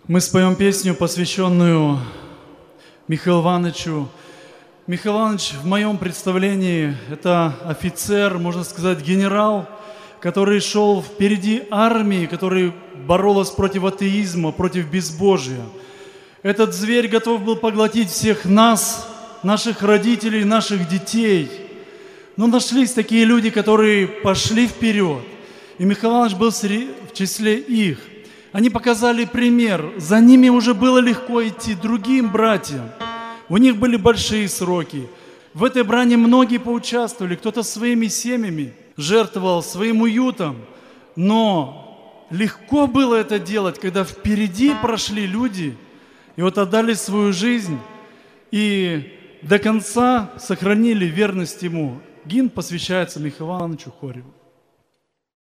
Мы споем песню, посвященную Михаилу Ивановичу. Михаил Иванович, в моем представлении, это офицер, можно сказать, генерал, который шел впереди армии, который боролась против атеизма, против безбожия. Этот зверь готов был поглотить всех нас, наших родителей, наших детей. Но нашлись такие люди, которые пошли вперед. И Михаил Иванович был в числе их. Они показали пример. За ними уже было легко идти другим братьям. У них были большие сроки. В этой брани многие поучаствовали. Кто-то своими семьями жертвовал, своим уютом. Но легко было это делать, когда впереди прошли люди и вот отдали свою жизнь и до конца сохранили верность ему. Гимн посвящается Михаилу Ивановичу Хореву.